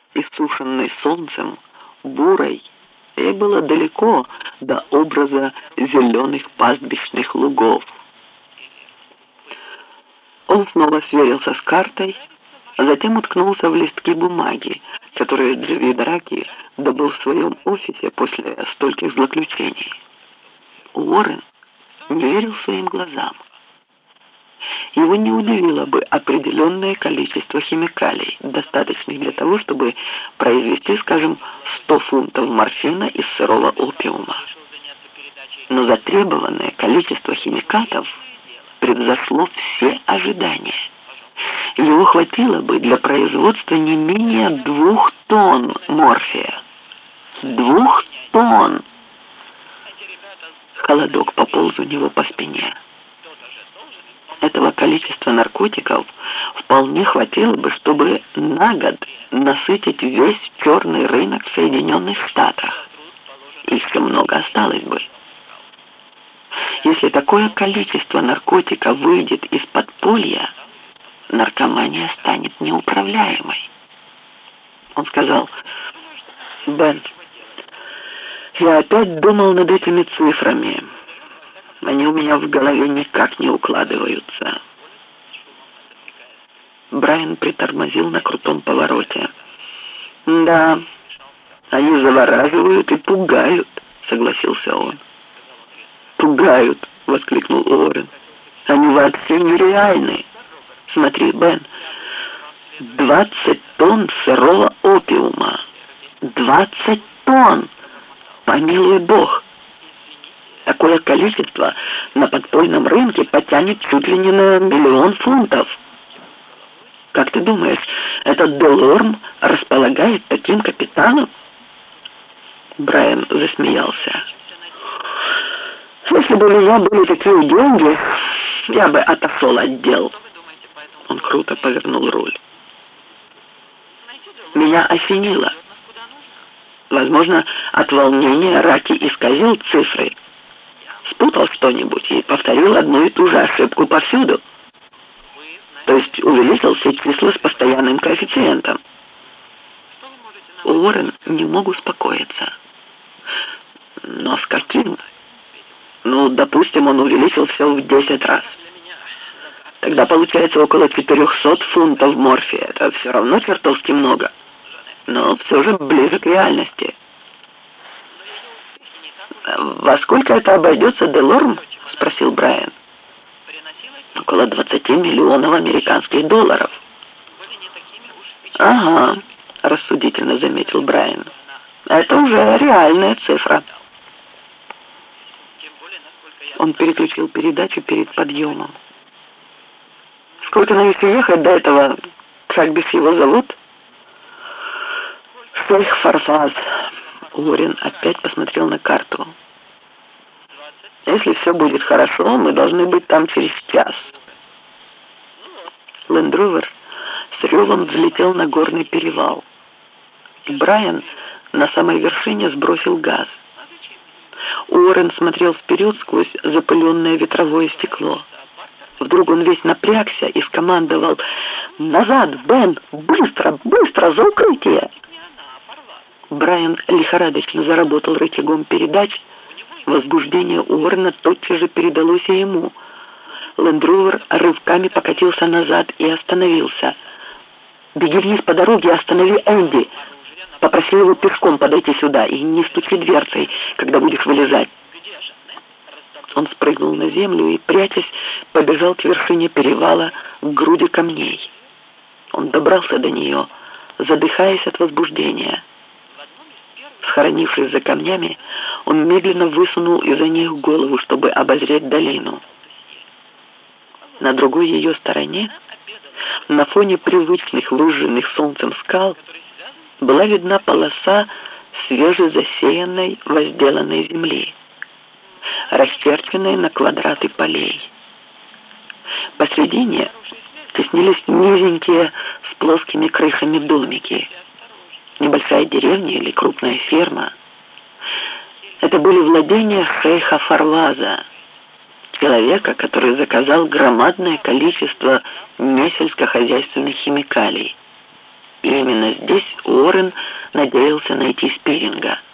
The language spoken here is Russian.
иссушенной солнцем, бурой, ей было далеко до образа зеленых пастбищных лугов. Он снова сверился с картой, а затем уткнулся в листки бумаги, которые Дживид Раки добыл в своем офисе после стольких злоключений. Уоррен не верил своим глазам. Его не удивило бы определенное количество химикалий, достаточных для того, чтобы произвести, скажем, 100 фунтов морфина из сырого опиума. Но затребованное количество химикатов превзошло все ожидания. Его хватило бы для производства не менее 2 тонн морфия. 2 тонн! Холодок пополз у него по спине. Этого количества наркотиков вполне хватило бы, чтобы на год насытить весь черный рынок в Соединенных Штатах. Еще много осталось бы. Если такое количество наркотика выйдет из подполья, наркомания станет неуправляемой. Он сказал: «Бен, я опять думал над этими цифрами. Они у меня в голове никак не укладываются». Брайан притормозил на крутом повороте. «Да, они завораживают и пугают», — согласился он. «Пугают», — воскликнул Уоррен. «Они вообще нереальны. Смотри, Бен, 20 тонн сырого опиума. 20 тонн! Помилуй Бог! Такое количество на подпольном рынке потянет чуть ли не на 1 миллион фунтов. Как ты думаешь, этот Делорм располагает таким капиталом?» Брайан засмеялся. «Если бы у меня были такие деньги, я бы отошел от дел». Он круто повернул руль. Меня осенило. Возможно, от волнения Раки исказил цифры, спутал что-нибудь и повторил одну и ту же ошибку повсюду. То есть увеличил все числа с постоянным коэффициентом. Уоррен не мог успокоиться. Но с каким? Ну, допустим, он увеличил все в 10 раз. Тогда получается около 400 фунтов морфия. Это все равно чертовски много. Но все же ближе к реальности. «Во сколько это обойдется, Делорм?» — спросил Брайан. «Около 20 миллионов американских долларов». «Ага», — рассудительно заметил Брайан. «Это уже реальная цифра». Он переключил передачу перед подъемом. «Сколько нам еще ехать до этого, как бишь его зовут?» «Шейх Фарфаз». Уоррен опять посмотрел на карту. «Если все будет хорошо, мы должны быть там через час». Лэнд-Ровер с ревом взлетел на горный перевал. И Брайан на самой вершине сбросил газ. Уоррен смотрел вперед сквозь запыленное ветровое стекло. Вдруг он весь напрягся и скомандовал: «Назад, Бен! Быстро, быстро, за укрытие!» Брайан лихорадочно заработал рычагом передач. Возбуждение Уоррена тотчас же передалось и ему. Лэнд-Ровер рывками покатился назад и остановился. «Беги вниз по дороге и останови Энди. Попроси его пешком подойти сюда и не стучи дверцей, когда будешь вылезать». Он спрыгнул на землю и, прячась, побежал к вершине перевала, к груди камней. Он добрался до нее, задыхаясь от возбуждения. Схоронившись за камнями, он медленно высунул из-за них голову, чтобы обозреть долину. На другой ее стороне, на фоне привычных выжженных солнцем скал, была видна полоса свежезасеянной возделанной земли, расчерченной на квадраты полей. Посредине теснились низенькие с плоскими крышами домики. Небольшая деревня или крупная ферма. Это были владения шейха Фарваза, человека, который заказал громадное количество несельскохозяйственных химикалий. И именно здесь Уоррен надеялся найти Спиринга.